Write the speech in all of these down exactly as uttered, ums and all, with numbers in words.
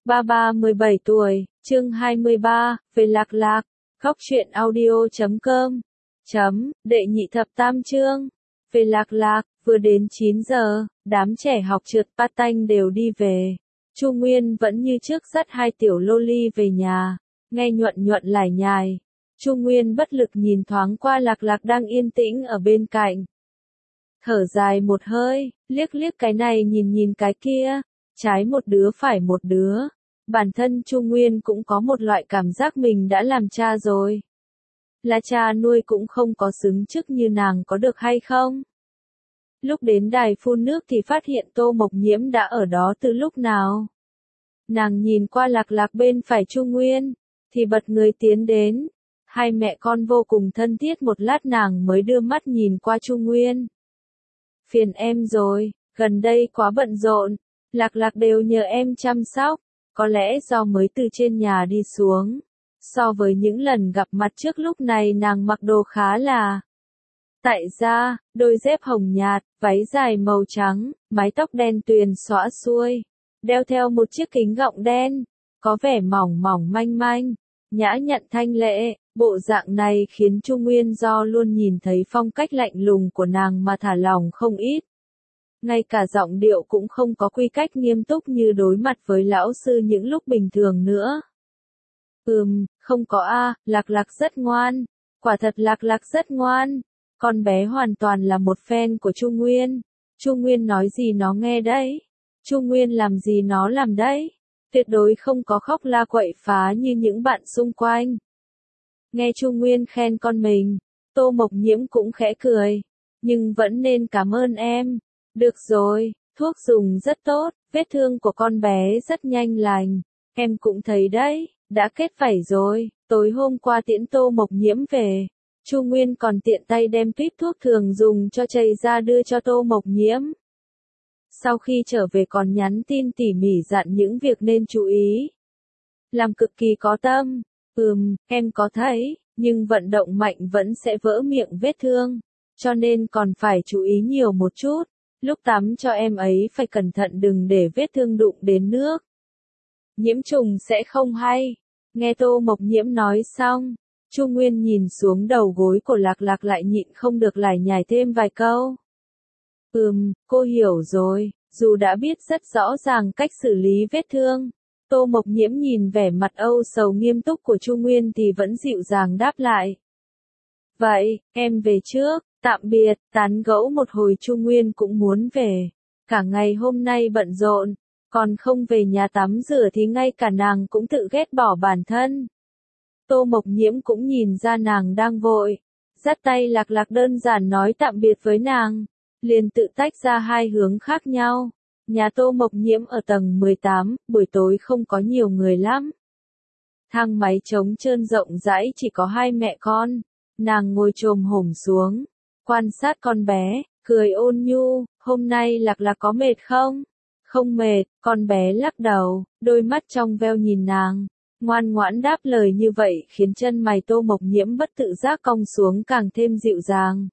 Ba ba mười bảy tuổi, chương hai mươi ba, về Lạc Lạc, góc truyện audio chấm com, chấm, đệ nhị thập tam chương, về Lạc Lạc, vừa đến chín giờ, đám trẻ học trượt pa tanh đều đi về. Chu Nguyên vẫn như trước dắt hai tiểu loli về nhà, nghe nhuận nhuận lải nhải. Chu Nguyên bất lực nhìn thoáng qua Lạc Lạc đang yên tĩnh ở bên cạnh. Thở dài một hơi, liếc liếc cái này nhìn nhìn cái kia, trái một đứa phải một đứa. Bản thân Chu Nguyên cũng có một loại cảm giác mình đã làm cha rồi. Là cha nuôi cũng không có xứng chức như nàng có được hay không? Lúc đến đài phun nước thì phát hiện Tô Mộc Nhiễm đã ở đó từ lúc nào. Nàng nhìn qua Lạc Lạc bên phải Chu Nguyên, thì bật người tiến đến. Hai mẹ con vô cùng thân thiết, một lát nàng mới đưa mắt nhìn qua Chu Nguyên. Phiền em rồi, gần đây quá bận rộn, Lạc Lạc đều nhờ em chăm sóc, có lẽ do mới từ trên nhà đi xuống. So với những lần gặp mặt trước lúc này nàng mặc đồ khá là tại gia, đôi dép hồng nhạt, váy dài màu trắng, mái tóc đen tuyền xõa xuôi, đeo theo một chiếc kính gọng đen, có vẻ mỏng mỏng manh manh, nhã nhặn thanh lệ. Bộ dạng này khiến Chu Nguyên do luôn nhìn thấy phong cách lạnh lùng của nàng mà thả lòng không ít. Ngay cả giọng điệu cũng không có quy cách nghiêm túc như đối mặt với lão sư những lúc bình thường nữa. Ừm, không có a, Lạc Lạc rất ngoan, quả thật Lạc Lạc rất ngoan. Con bé hoàn toàn là một fan của Chu Nguyên. Chu Nguyên nói gì nó nghe đấy. Chu Nguyên làm gì nó làm đấy. Tuyệt đối không có khóc la quậy phá như những bạn xung quanh. Nghe Chu Nguyên khen con mình, Tô Mộc Nhiễm cũng khẽ cười, nhưng vẫn nên cảm ơn em. Được rồi, thuốc dùng rất tốt, vết thương của con bé rất nhanh lành, em cũng thấy đấy, đã kết vảy rồi. Tối hôm qua tiễn Tô Mộc Nhiễm về, Chu Nguyên còn tiện tay đem tuyếp thuốc thường dùng cho chày ra đưa cho Tô Mộc Nhiễm. Sau khi trở về còn nhắn tin tỉ mỉ dặn những việc nên chú ý. Làm cực kỳ có tâm. Ừm, em có thấy, nhưng vận động mạnh vẫn sẽ vỡ miệng vết thương, cho nên còn phải chú ý nhiều một chút. Lúc tắm cho em ấy phải cẩn thận đừng để vết thương đụng đến nước. Nhiễm trùng sẽ không hay. Nghe Tô Mộc Nhiễm nói xong, Chu Nguyên nhìn xuống đầu gối của Lạc Lạc lại nhịn không được lải nhải thêm vài câu. Ừm, cô hiểu rồi, dù đã biết rất rõ ràng cách xử lý vết thương. Tô Mộc Nhiễm nhìn vẻ mặt âu sầu nghiêm túc của Chu Nguyên thì vẫn dịu dàng đáp lại. Vậy, em về trước, tạm biệt, tán gẫu một hồi Chu Nguyên cũng muốn về. Cả ngày hôm nay bận rộn, còn không về nhà tắm rửa thì ngay cả nàng cũng tự ghét bỏ bản thân. Tô Mộc Nhiễm cũng nhìn ra nàng đang vội, dắt tay Lạc Lạc đơn giản nói tạm biệt với nàng, liền tự tách ra hai hướng khác nhau. Nhà Tô Mộc Nhiễm ở tầng mười tám, buổi tối không có nhiều người lắm. Thang máy trống trơn rộng rãi chỉ có hai mẹ con. Nàng ngồi chồm hổm xuống, quan sát con bé, cười ôn nhu, hôm nay Lạc Lạc có mệt không? Không mệt, con bé lắc đầu, đôi mắt trong veo nhìn nàng. Ngoan ngoãn đáp lời như vậy khiến chân mày Tô Mộc Nhiễm bất tự giác cong xuống càng thêm dịu dàng.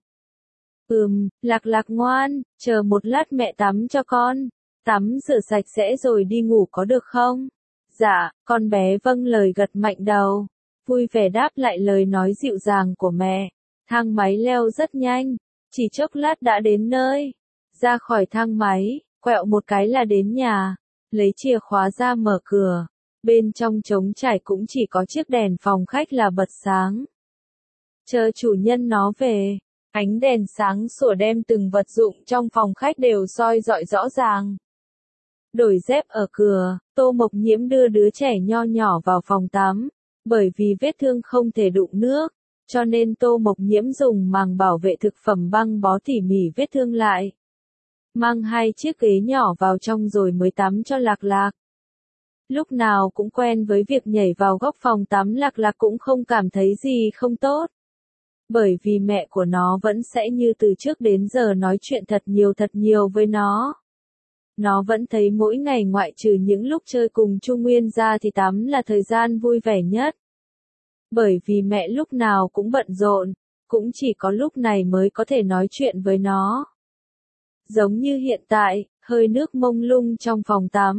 Ừm, Lạc Lạc ngoan, chờ một lát mẹ tắm cho con. Tắm rửa sạch sẽ rồi đi ngủ có được không? Dạ, con bé vâng lời gật mạnh đầu, vui vẻ đáp lại lời nói dịu dàng của mẹ. Thang máy leo rất nhanh, chỉ chốc lát đã đến nơi. Ra khỏi thang máy, quẹo một cái là đến nhà, lấy chìa khóa ra mở cửa. Bên trong trống trải cũng chỉ có chiếc đèn phòng khách là bật sáng. Chờ chủ nhân nó về. Ánh đèn sáng sủa đem từng vật dụng trong phòng khách đều soi rọi rõ ràng. Đổi dép ở cửa, Tô Mộc Nhiễm đưa đứa trẻ nho nhỏ vào phòng tắm. Bởi vì vết thương không thể đụng nước, cho nên Tô Mộc Nhiễm dùng màng bảo vệ thực phẩm băng bó tỉ mỉ vết thương lại. Mang hai chiếc ghế nhỏ vào trong rồi mới tắm cho Lạc Lạc. Lúc nào cũng quen với việc nhảy vào góc phòng tắm, Lạc Lạc cũng không cảm thấy gì không tốt. Bởi vì mẹ của nó vẫn sẽ như từ trước đến giờ nói chuyện thật nhiều thật nhiều với nó. Nó vẫn thấy mỗi ngày ngoại trừ những lúc chơi cùng Chu Nguyên ra thì tắm là thời gian vui vẻ nhất. Bởi vì mẹ lúc nào cũng bận rộn, cũng chỉ có lúc này mới có thể nói chuyện với nó. Giống như hiện tại, hơi nước mông lung trong phòng tắm,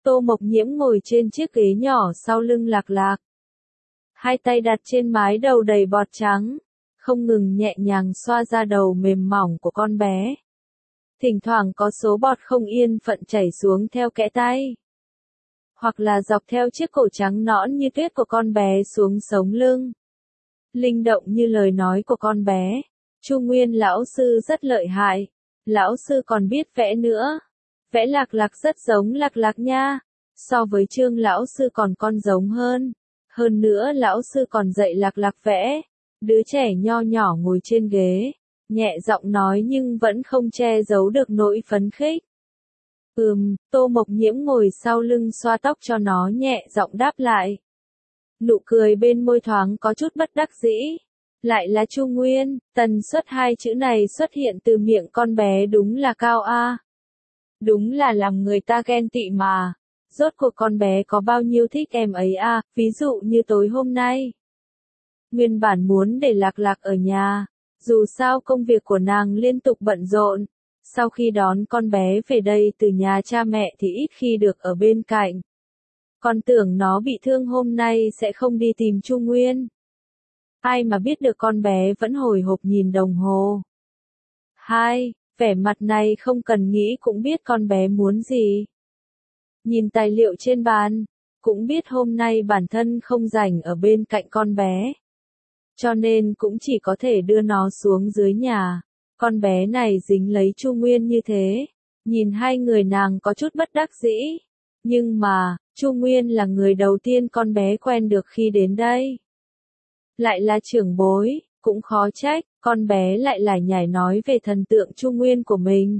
Tô Mộc Nhiễm ngồi trên chiếc ghế nhỏ sau lưng Lạc Lạc. Hai tay đặt trên mái đầu đầy bọt trắng, không ngừng nhẹ nhàng xoa ra đầu mềm mỏng của con bé. Thỉnh thoảng có số bọt không yên phận chảy xuống theo kẽ tay, hoặc là dọc theo chiếc cổ trắng nõn như tuyết của con bé xuống sống lưng. Linh động như lời nói của con bé. Chu Nguyên lão sư rất lợi hại. Lão sư còn biết vẽ nữa. Vẽ Lạc Lạc rất giống Lạc Lạc nha. So với Trương lão sư còn con giống hơn. Hơn nữa lão sư còn dạy Lạc Lạc vẽ. Đứa trẻ nho nhỏ ngồi trên ghế, nhẹ giọng nói nhưng vẫn không che giấu được nỗi phấn khích. Ừm, Tô Mộc Nhiễm ngồi sau lưng xoa tóc cho nó nhẹ giọng đáp lại. Nụ cười bên môi thoáng có chút bất đắc dĩ. Lại là Chu Nguyên, tần suất hai chữ này xuất hiện từ miệng con bé đúng là cao a. Đúng là làm người ta ghen tị mà. Rốt cuộc con bé có bao nhiêu thích em ấy a, ví dụ như tối hôm nay. Nguyên bản muốn để Lạc Lạc ở nhà, dù sao công việc của nàng liên tục bận rộn. Sau khi đón con bé về đây từ nhà cha mẹ thì ít khi được ở bên cạnh. Còn tưởng nó bị thương hôm nay sẽ không đi tìm Chu Nguyên. Ai mà biết được con bé vẫn hồi hộp nhìn đồng hồ. Hai, vẻ mặt này không cần nghĩ cũng biết con bé muốn gì. Nhìn tài liệu trên bàn, cũng biết hôm nay bản thân không rảnh ở bên cạnh con bé. Cho nên cũng chỉ có thể đưa nó xuống dưới nhà. Con bé này dính lấy Chu Nguyên như thế. Nhìn hai người nàng có chút bất đắc dĩ. Nhưng mà, Chu Nguyên là người đầu tiên con bé quen được khi đến đây. Lại là trưởng bối, cũng khó trách, con bé lại lải nhải nói về thần tượng Chu Nguyên của mình.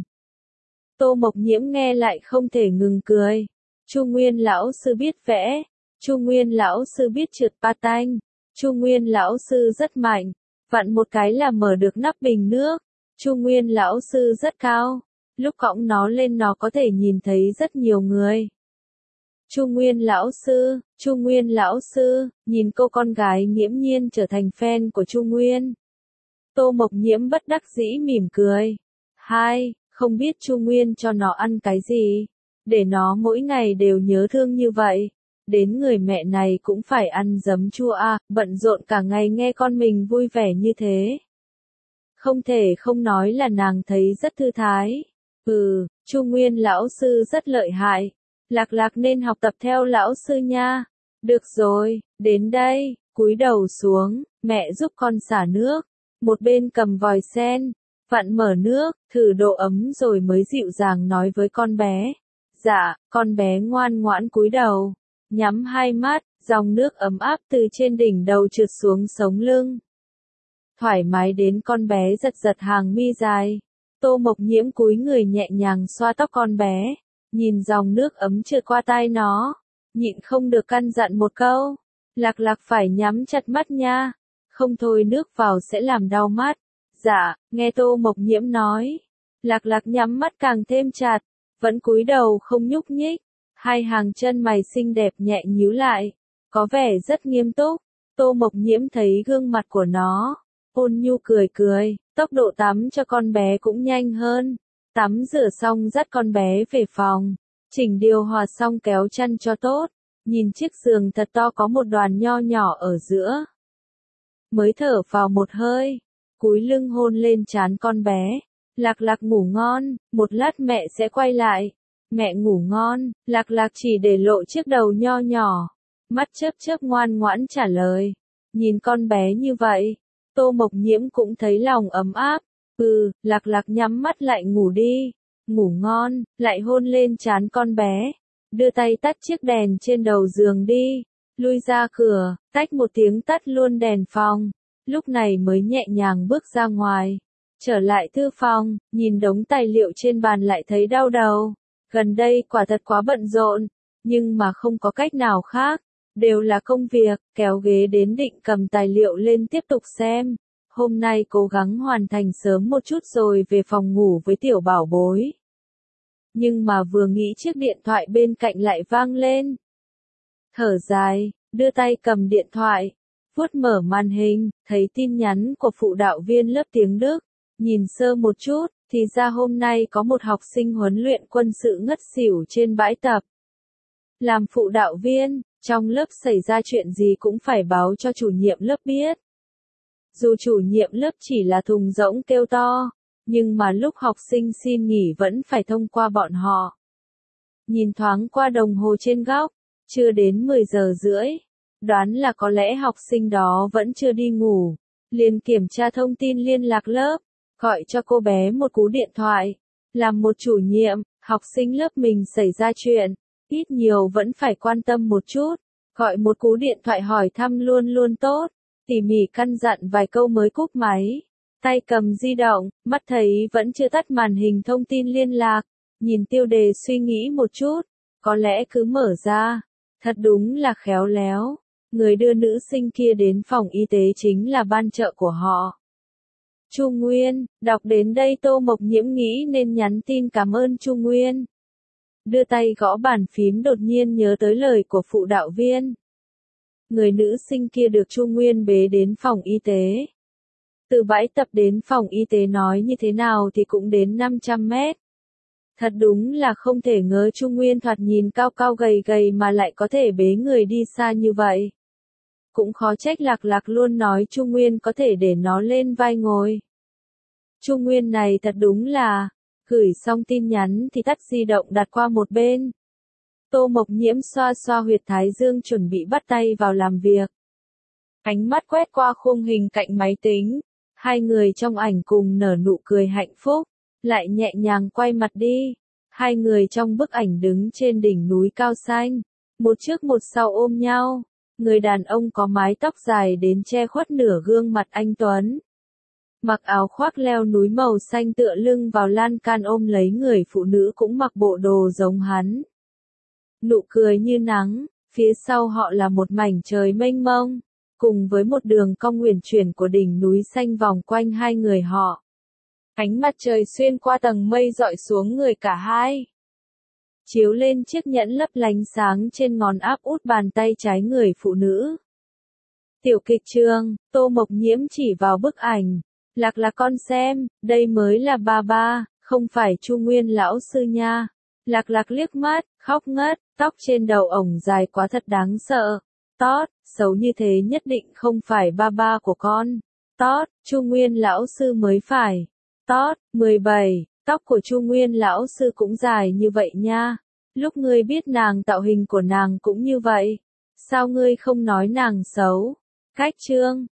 Tô Mộc Nhiễm nghe lại không thể ngừng cười. Chu Nguyên lão sư biết vẽ, Chu Nguyên lão sư biết trượt patin, Chu Nguyên lão sư rất mạnh, vặn một cái là mở được nắp bình nước. Chu Nguyên lão sư rất cao, lúc cõng nó lên nó có thể nhìn thấy rất nhiều người. Chu Nguyên lão sư, Chu Nguyên lão sư, nhìn cô con gái nghiễm nhiên trở thành fan của Chu Nguyên. Tô Mộc Nhiễm bất đắc dĩ mỉm cười. Hai, không biết Chu Nguyên cho nó ăn cái gì, để nó mỗi ngày đều nhớ thương như vậy. Đến người mẹ này cũng phải ăn giấm chua à, bận rộn cả ngày nghe con mình vui vẻ như thế. Không thể không nói là nàng thấy rất thư thái. Ừ, Chu Nguyên lão sư rất lợi hại. Lạc Lạc nên học tập theo lão sư nha. Được rồi, đến đây, cúi đầu xuống, mẹ giúp con xả nước. Một bên cầm vòi sen, vặn mở nước, thử độ ấm rồi mới dịu dàng nói với con bé. Dạ, con bé ngoan ngoãn cúi đầu, nhắm hai mắt, dòng nước ấm áp từ trên đỉnh đầu trượt xuống sống lưng. Thoải mái đến con bé giật giật hàng mi dài. Tô Mộc Nhiễm cúi người nhẹ nhàng xoa tóc con bé. Nhìn dòng nước ấm trượt qua tai nó, nhịn không được căn dặn một câu. Lạc Lạc phải nhắm chặt mắt nha, không thôi nước vào sẽ làm đau mắt. Dạ, nghe Tô Mộc Nhiễm nói. Lạc Lạc nhắm mắt càng thêm chặt, vẫn cúi đầu không nhúc nhích. Hai hàng chân mày xinh đẹp nhẹ nhíu lại, có vẻ rất nghiêm túc. Tô Mộc Nhiễm thấy gương mặt của nó, ôn nhu cười cười, tốc độ tắm cho con bé cũng nhanh hơn. Tắm rửa xong dắt con bé về phòng, chỉnh điều hòa xong kéo chăn cho tốt, nhìn chiếc giường thật to có một đoàn nho nhỏ ở giữa. Mới thở vào một hơi, cúi lưng hôn lên trán con bé. Lạc Lạc ngủ ngon, một lát mẹ sẽ quay lại. Mẹ ngủ ngon, Lạc Lạc chỉ để lộ chiếc đầu nho nhỏ, mắt chớp chớp ngoan ngoãn trả lời. Nhìn con bé như vậy, Tô Mộc Nhiễm cũng thấy lòng ấm áp. Ừ, Lạc Lạc nhắm mắt lại ngủ đi. Ngủ ngon, lại hôn lên trán con bé. Đưa tay tắt chiếc đèn trên đầu giường đi. Lui ra cửa, tách một tiếng tắt luôn đèn phòng. Lúc này mới nhẹ nhàng bước ra ngoài. Trở lại thư phòng, nhìn đống tài liệu trên bàn lại thấy đau đầu. Gần đây quả thật quá bận rộn, nhưng mà không có cách nào khác. Đều là công việc, kéo ghế đến định cầm tài liệu lên tiếp tục xem. Hôm nay cố gắng hoàn thành sớm một chút rồi về phòng ngủ với tiểu bảo bối. Nhưng mà vừa nghĩ chiếc điện thoại bên cạnh lại vang lên. Thở dài, đưa tay cầm điện thoại, vuốt mở màn hình, thấy tin nhắn của phụ đạo viên lớp tiếng Đức. Nhìn sơ một chút, thì ra hôm nay có một học sinh huấn luyện quân sự ngất xỉu trên bãi tập. Làm phụ đạo viên, trong lớp xảy ra chuyện gì cũng phải báo cho chủ nhiệm lớp biết. Dù chủ nhiệm lớp chỉ là thùng rỗng kêu to, nhưng mà lúc học sinh xin nghỉ vẫn phải thông qua bọn họ. Nhìn thoáng qua đồng hồ trên góc, chưa đến mười giờ rưỡi, đoán là có lẽ học sinh đó vẫn chưa đi ngủ, liền kiểm tra thông tin liên lạc lớp, gọi cho cô bé một cú điện thoại. Làm một chủ nhiệm, học sinh lớp mình xảy ra chuyện, ít nhiều vẫn phải quan tâm một chút, gọi một cú điện thoại hỏi thăm luôn luôn tốt, tỉ mỉ căn dặn vài câu mới cúp máy. Tay cầm di động, mắt thấy vẫn chưa tắt màn hình thông tin liên lạc, nhìn tiêu đề suy nghĩ một chút, có lẽ cứ mở ra. Thật đúng là khéo léo, người đưa nữ sinh kia đến phòng y tế chính là ban trợ của họ. Chu Nguyên, đọc đến đây Tô Mộc Nhiễm nghĩ nên nhắn tin cảm ơn Chu Nguyên. Đưa tay gõ bàn phím đột nhiên nhớ tới lời của phụ đạo viên. Người nữ sinh kia được Chu Nguyên bế đến phòng y tế. Từ bãi tập đến phòng y tế nói như thế nào thì cũng đến năm trăm mét. Thật đúng là không thể ngờ Chu Nguyên thoạt nhìn cao cao gầy gầy mà lại có thể bế người đi xa như vậy. Cũng khó trách Lạc Lạc luôn nói Chu Nguyên có thể để nó lên vai ngồi. Chu Nguyên này thật đúng là, gửi xong tin nhắn thì tắt di động đặt qua một bên. Tô Mộc Nhiễm xoa xoa huyệt thái dương chuẩn bị bắt tay vào làm việc. Ánh mắt quét qua khung hình cạnh máy tính, hai người trong ảnh cùng nở nụ cười hạnh phúc, lại nhẹ nhàng quay mặt đi. Hai người trong bức ảnh đứng trên đỉnh núi cao xanh, một trước một sau ôm nhau. Người đàn ông có mái tóc dài đến che khuất nửa gương mặt anh tuấn. Mặc áo khoác leo núi màu xanh tựa lưng vào lan can ôm lấy người phụ nữ cũng mặc bộ đồ giống hắn. Nụ cười như nắng, phía sau họ là một mảnh trời mênh mông, cùng với một đường cong uyển chuyển của đỉnh núi xanh vòng quanh hai người họ. Ánh mặt trời xuyên qua tầng mây dọi xuống người cả hai, chiếu lên chiếc nhẫn lấp lánh sáng trên ngón áp út bàn tay trái người phụ nữ. Tiểu kịch trường, Tô Mộc Nhiễm chỉ vào bức ảnh. Lạc Lạc con xem, đây mới là ba ba, không phải Chu Nguyên lão sư nha. Lạc Lạc liếc mắt, khóc ngất, tóc trên đầu ổng dài quá thật đáng sợ. Tót, xấu như thế nhất định không phải ba ba của con. Tót, Chu Nguyên lão sư mới phải. Tót, mười bảy, tóc của Chu Nguyên lão sư cũng dài như vậy nha. Lúc ngươi biết nàng tạo hình của nàng cũng như vậy. Sao ngươi không nói nàng xấu? Cách chương.